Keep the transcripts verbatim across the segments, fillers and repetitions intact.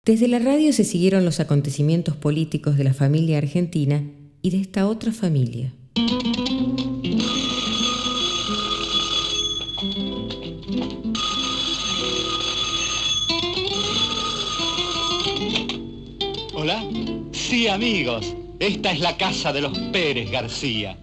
Desde la radio se siguieron los acontecimientos políticos de la familia argentina y de esta otra familia. ¿Hola? Sí, amigos. Esta es la casa de los Pérez García.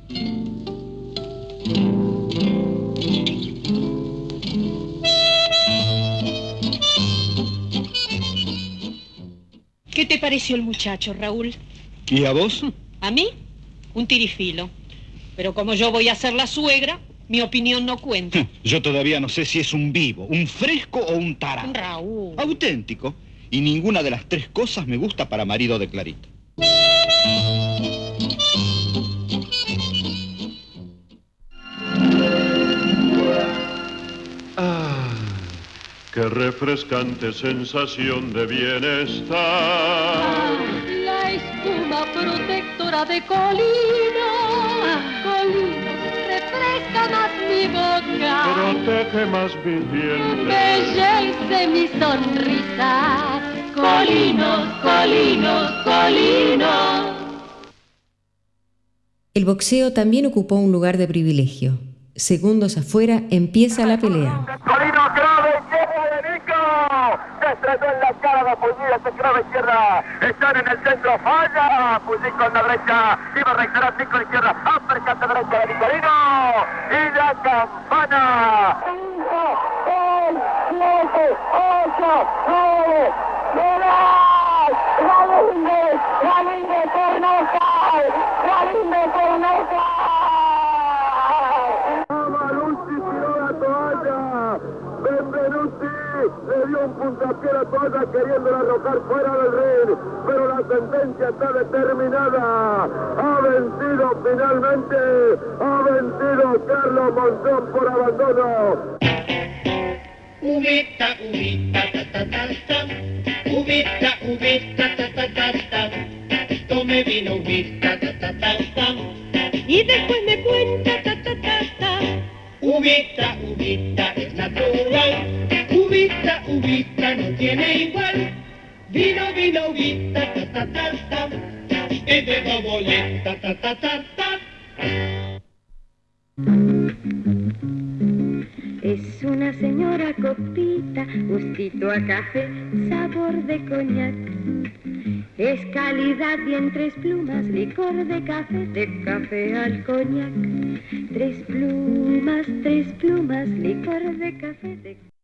¿Qué te pareció el muchacho, Raúl? ¿Y a vos? ¿A mí? Un tirifilo. Pero como yo voy a ser la suegra, mi opinión no cuenta. Yo todavía no sé si es un vivo, un fresco o un tarado. Raúl. Auténtico. Y ninguna de las tres cosas me gusta para marido de Clarita. Ah, qué refrescante sensación de bienestar. La espuma protectora de Colino, Colino refresca más mi boca, Protege más mis dientes. embellece mi sonrisa. Colinos, colinos, colinos. El boxeo también ocupó un lugar de privilegio. Segundos afuera empieza la pelea. Colino grave, izquierda de Nico. Se estrenó en la cara de Pullí, se grave izquierda. Están en el centro, falla. Pullí con la derecha. Iba a reaccionar Nico a la izquierda. Uppercut de derecha de Nicolino. Y la campana. cinco, seis, siete, ocho, nueve, diez. Galíndez, Galíndez por nocaut. Galíndez por nocaut. Amalucci tiró la toalla. Benvenuti le dio un puntapié a la toalla queriéndola arrojar fuera del ring. Pero la sentencia está determinada. Ha vencido finalmente. Ha vencido Carlos Monzón por abandono. Ubita, ubita, ta ta ta ta. Ubita, ubita, ta ta ta ta. Tome vino, ubita, ta ta ta ta. Y después me cuenta, ta ta ta ta. Ubita, ubita, es natural. Ubita, ubita, no tiene igual. Vino, vino, ubita, ta ta ta ta. Es de doboleta, ta ta ta ta. Es una señora copita, gustito a café, sabor de coñac. Es calidad y en tres plumas, licor de café, de café al coñac. Tres plumas, tres plumas, licor de café, de